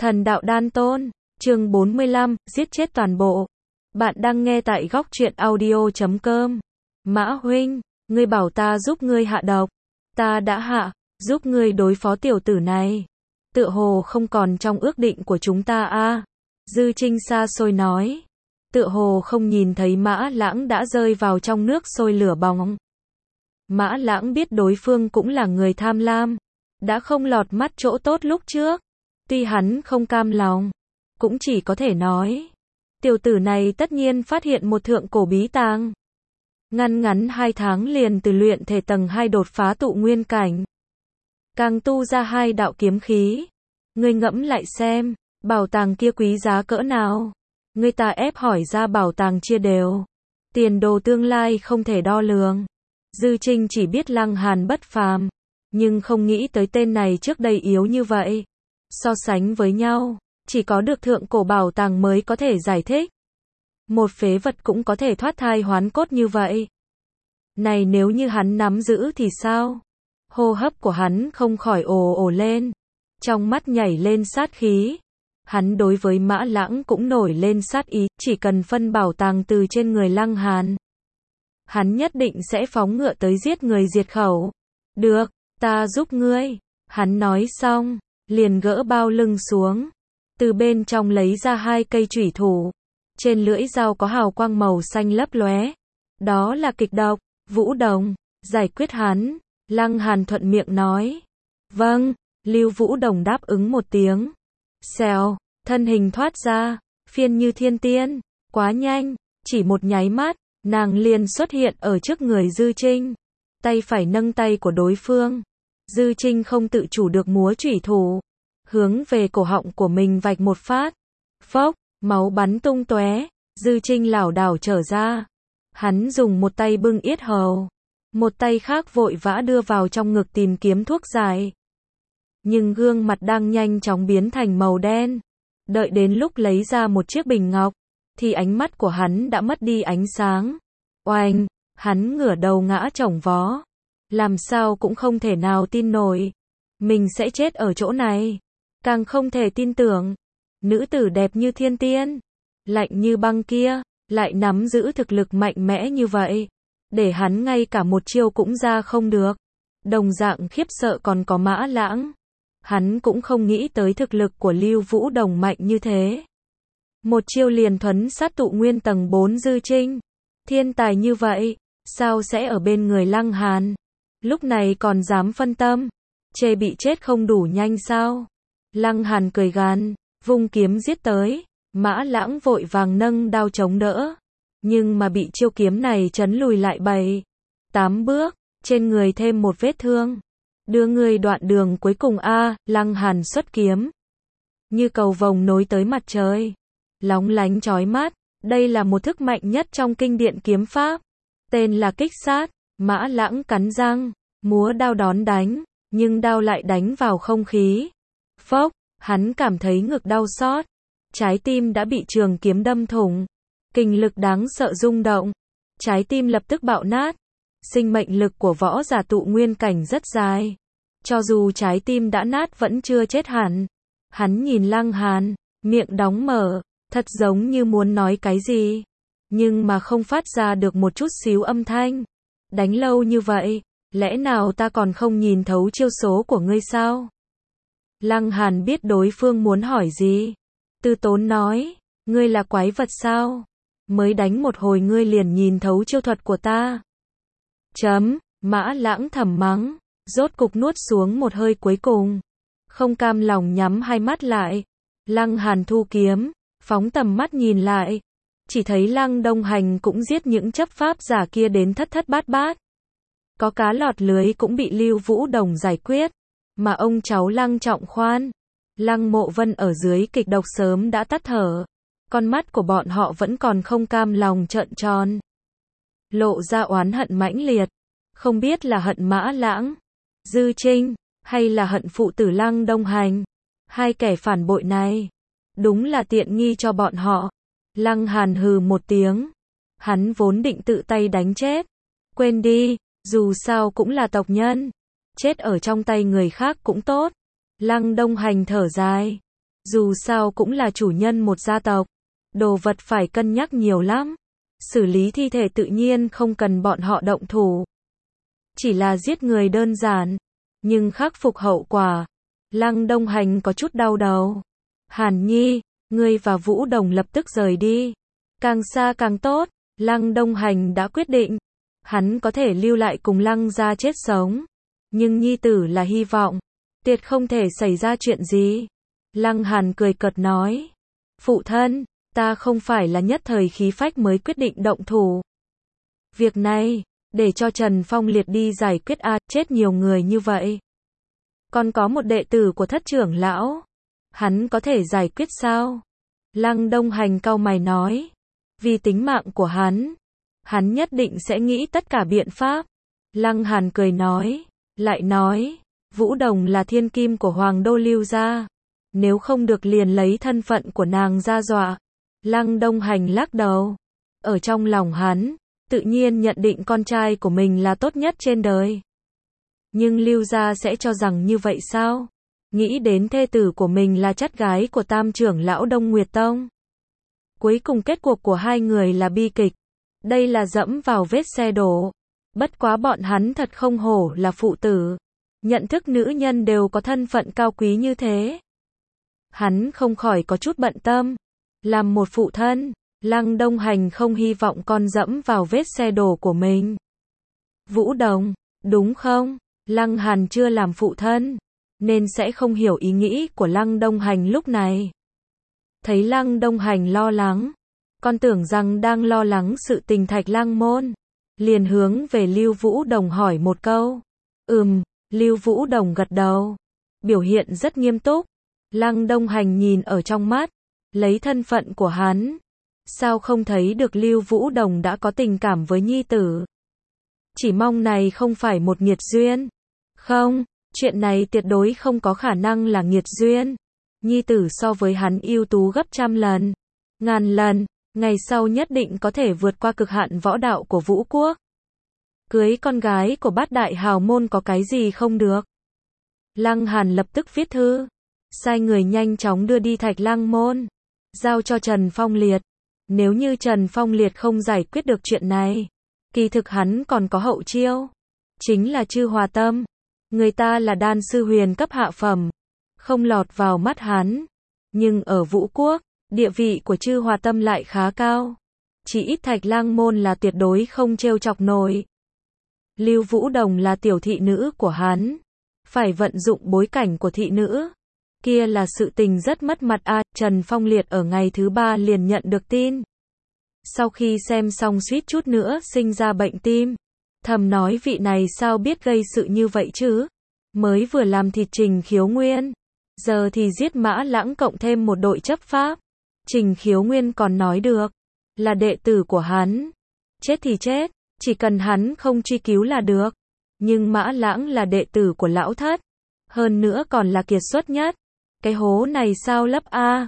Thần đạo đan tôn, chương 45, giết chết toàn bộ. Bạn đang nghe tại góc truyện audio.com. Mã huynh, ngươi bảo ta giúp ngươi hạ độc. Ta đã hạ, giúp ngươi đối phó tiểu tử này. Tựa hồ không còn trong ước định của chúng ta a. Dư Trinh xa xôi nói. Tựa hồ không nhìn thấy Mã Lãng đã rơi vào trong nước sôi lửa bỏng. Mã Lãng biết đối phương cũng là người tham lam, đã không lọt mắt chỗ tốt lúc trước. Tuy hắn không cam lòng, cũng chỉ có thể nói, tiểu tử này tất nhiên phát hiện một thượng cổ bí tàng. Ngắn 2 tháng liền từ luyện thể tầng 2 đột phá tụ nguyên cảnh, càng tu ra 2 đạo kiếm khí. Ngươi ngẫm lại xem, bảo tàng kia quý giá cỡ nào? Ngươi ta ép hỏi ra bảo tàng chia đều, tiền đồ tương lai không thể đo lường. Dư Trinh chỉ biết Lăng Hàn bất phàm, nhưng không nghĩ tới tên này trước đây yếu như vậy. So sánh với nhau, chỉ có được thượng cổ bảo tàng mới có thể giải thích. Một phế vật cũng có thể thoát thai hoán cốt như vậy. Này nếu như hắn nắm giữ thì sao? Hô hấp của hắn không khỏi ồ ồ lên, trong mắt nhảy lên sát khí. Hắn đối với Mã Lãng cũng nổi lên sát ý, chỉ cần phân bảo tàng từ trên người Lăng Hàn, hắn nhất định sẽ phóng ngựa tới giết người diệt khẩu. Được, ta giúp ngươi. Hắn nói xong, liền gỡ bao lưng xuống, từ bên trong lấy ra 2 cây chủy thủ. Trên lưỡi dao có hào quang màu xanh lấp lóe. Đó là kịch độc. Vũ Đồng, giải quyết hắn. Lăng Hàn thuận miệng nói. Vâng, Lưu Vũ Đồng đáp ứng một tiếng. Xèo, thân hình thoát ra, phiên như thiên tiên, quá nhanh, chỉ một nháy mắt, nàng liền xuất hiện ở trước người Dư Trinh. Tay phải nâng tay của đối phương. Dư Trinh không tự chủ được múa chủy thủ, hướng về cổ họng của mình vạch một phát. Phốc, máu bắn tung tóe. Dư Trinh lảo đảo trở ra. Hắn dùng một tay bưng yết hầu, một tay khác vội vã đưa vào trong ngực tìm kiếm thuốc giải. Nhưng gương mặt đang nhanh chóng biến thành màu đen. Đợi đến lúc lấy ra một chiếc bình ngọc, thì ánh mắt của hắn đã mất đi ánh sáng. Oanh, hắn ngửa đầu ngã chồng vó. Làm sao cũng không thể nào tin nổi, mình sẽ chết ở chỗ này. Càng không thể tin tưởng, nữ tử đẹp như thiên tiên, lạnh như băng kia, lại nắm giữ thực lực mạnh mẽ như vậy, để hắn ngay cả một chiêu cũng ra không được. Đồng dạng khiếp sợ còn có Mã Lãng. Hắn cũng không nghĩ tới thực lực của Lưu Vũ Đồng mạnh như thế. Một chiêu liền thuấn sát tụ nguyên tầng 4 Dư Trinh. Thiên tài như vậy, sao sẽ ở bên người Lăng Hàn? Lúc này còn dám phân tâm, chê bị chết không đủ nhanh sao? Lăng Hàn cười gằn, vung kiếm giết tới. Mã Lãng vội vàng nâng đao chống đỡ, nhưng mà bị chiêu kiếm này chấn lùi lại 7-8 bước, trên người thêm một vết thương. Đưa người đoạn đường cuối cùng a. Lăng Hàn xuất kiếm, như cầu vồng nối tới mặt trời, lóng lánh chói mắt. Đây là một thức mạnh nhất trong kinh điển kiếm pháp, tên là kích sát. Mã Lãng cắn răng, múa đao đón đánh, nhưng đao lại đánh vào không khí. Phốc, hắn cảm thấy ngực đau xót, trái tim đã bị trường kiếm đâm thủng, kình lực đáng sợ rung động, trái tim lập tức bạo nát. Sinh mệnh lực của võ giả tụ nguyên cảnh rất dài, cho dù trái tim đã nát vẫn chưa chết hẳn. Hắn nhìn Lăng Hàn, miệng đóng mở, thật giống như muốn nói cái gì, nhưng mà không phát ra được một chút xíu âm thanh. Đánh lâu như vậy, lẽ nào ta còn không nhìn thấu chiêu số của ngươi sao? Lăng Hàn biết đối phương muốn hỏi gì, từ tốn nói, ngươi là quái vật sao? Mới đánh một hồi ngươi liền nhìn thấu chiêu thuật của ta. Mã Lãng thầm mắng, rốt cục nuốt xuống một hơi cuối cùng, không cam lòng nhắm hai mắt lại. Lăng Hàn thu kiếm, phóng tầm mắt nhìn lại, chỉ thấy Lăng Đông Hành cũng giết những chấp pháp giả kia đến thất thất bát bát. Có cá lọt lưới cũng bị Lưu Vũ Đồng giải quyết, mà ông cháu Lăng Trọng Khoan, Lăng Mộ Vân ở dưới kịch độc sớm đã tắt thở. Con mắt của bọn họ vẫn còn không cam lòng trợn tròn, lộ ra oán hận mãnh liệt. Không biết là hận Mã Lãng, Dư Trinh, hay là hận phụ tử Lăng Đông Hành. Hai kẻ phản bội này, đúng là tiện nghi cho bọn họ. Lăng Hàn hừ một tiếng, hắn vốn định tự tay đánh chết. Quên đi, dù sao cũng là tộc nhân, chết ở trong tay người khác cũng tốt. Lăng Đông Hành thở dài, Dù sao cũng là chủ nhân một gia tộc. Đồ vật phải cân nhắc nhiều lắm. Xử lý thi thể tự nhiên không cần bọn họ động thủ. Chỉ là giết người đơn giản. Nhưng khắc phục hậu quả. Lăng Đông Hành có chút đau đầu. Hàn Nhi, ngươi và Vũ Đồng lập tức rời đi. Càng xa càng tốt. Lăng Đông Hành đã quyết định. Hắn có thể lưu lại cùng Lăng gia chết sống. Nhưng nhi tử là hy vọng. Tuyệt không thể xảy ra chuyện gì. Lăng Hàn cười cợt nói. Phụ thân, ta không phải là nhất thời khí phách mới quyết định động thủ. Việc này, để cho Trần Phong Liệt đi giải quyết chết nhiều người như vậy. Còn có một đệ tử của thất trưởng lão. Hắn có thể giải quyết sao? Lăng Đông Hành cau mày nói. Vì tính mạng của hắn nhất định sẽ nghĩ tất cả biện pháp. Lăng Hàn cười nói. Lại nói, Vũ Đồng là thiên kim của Hoàng đô Lưu gia. Nếu không được liền lấy thân phận của nàng ra dọa. Lăng Đông Hành lắc đầu. Ở trong lòng hắn, tự nhiên nhận định con trai của mình là tốt nhất trên đời. Nhưng Lưu gia sẽ cho rằng như vậy sao? Nghĩ đến thê tử của mình là chắt gái của tam trưởng lão Đông Nguyệt Tông. Cuối cùng kết cuộc của hai người là bi kịch. Đây là dẫm vào vết xe đổ. Bất quá bọn hắn thật không hổ là phụ tử. Nhận thức nữ nhân đều có thân phận cao quý như thế. Hắn không khỏi có chút bận tâm. Làm một phụ thân, Lăng Đông Hành không hy vọng con dẫm vào vết xe đổ của mình. Vũ Đồng, đúng không? Lăng Hàn chưa làm phụ thân, nên sẽ không hiểu ý nghĩ của Lăng Đông Hành lúc này. Thấy Lăng Đông Hành lo lắng, con tưởng rằng đang lo lắng sự tình Thạch Lăng môn. Liền hướng về Lưu Vũ Đồng hỏi một câu. Lưu Vũ Đồng gật đầu. Biểu hiện rất nghiêm túc. Lăng Đông Hành nhìn ở trong mắt. Lấy thân phận của hắn. Sao không thấy được Lưu Vũ Đồng đã có tình cảm với nhi tử. Chỉ mong này không phải một nghiệt duyên. Không, chuyện này tuyệt đối không có khả năng là nghiệt duyên. Nhi tử so với hắn ưu tú gấp trăm lần. Ngàn lần. Ngày sau nhất định có thể vượt qua cực hạn võ đạo của Vũ Quốc. Cưới con gái của bát đại hào môn có cái gì không được. Lăng Hàn lập tức viết thư. Sai người nhanh chóng đưa đi Thạch Lăng môn. Giao cho Trần Phong Liệt. Nếu như Trần Phong Liệt không giải quyết được chuyện này. Kỳ thực hắn còn có hậu chiêu. Chính là Chư Hòa Tâm. Người ta là đan sư huyền cấp hạ phẩm. Không lọt vào mắt hắn. Nhưng ở Vũ Quốc, địa vị của Chư Hòa Tâm lại khá cao. Chỉ ít Thạch Lăng môn là tuyệt đối không trêu chọc nổi. Lưu Vũ Đồng là tiểu thị nữ của hắn. Phải vận dụng bối cảnh của thị nữ. Kia là sự tình rất mất mặt Trần Phong Liệt ở ngày thứ 3 liền nhận được tin. Sau khi xem xong suýt chút nữa sinh ra bệnh tim. Thầm nói vị này sao biết gây sự như vậy chứ. Mới vừa làm thịt Trình Khiếu Nguyên. Giờ thì giết Mã Lãng cộng thêm một đội chấp pháp. Trình Khiếu Nguyên còn nói được. Là đệ tử của hắn. Chết thì chết. Chỉ cần hắn không truy cứu là được. Nhưng Mã Lãng là đệ tử của lão thất. Hơn nữa còn là kiệt xuất nhất. Cái hố này sao lấp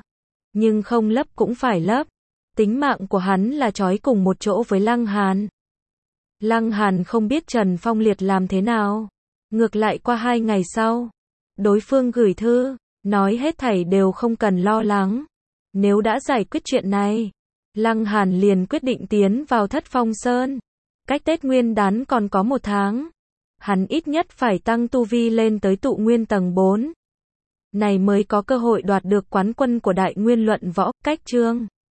Nhưng không lấp cũng phải lấp. Tính mạng của hắn là trói cùng một chỗ với Lăng Hàn. Lăng Hàn không biết Trần Phong Liệt làm thế nào. Ngược lại qua 2 ngày sau. Đối phương gửi thư. Nói hết thảy đều không cần lo lắng. Nếu đã giải quyết chuyện này. Lăng Hàn liền quyết định tiến vào Thất Phong Sơn. Cách Tết Nguyên Đán còn có 1 tháng. Hắn ít nhất phải tăng tu vi lên tới tụ nguyên tầng 4. Này mới có cơ hội đoạt được quán quân của Đại Nguyên Luận Võ. Cách chương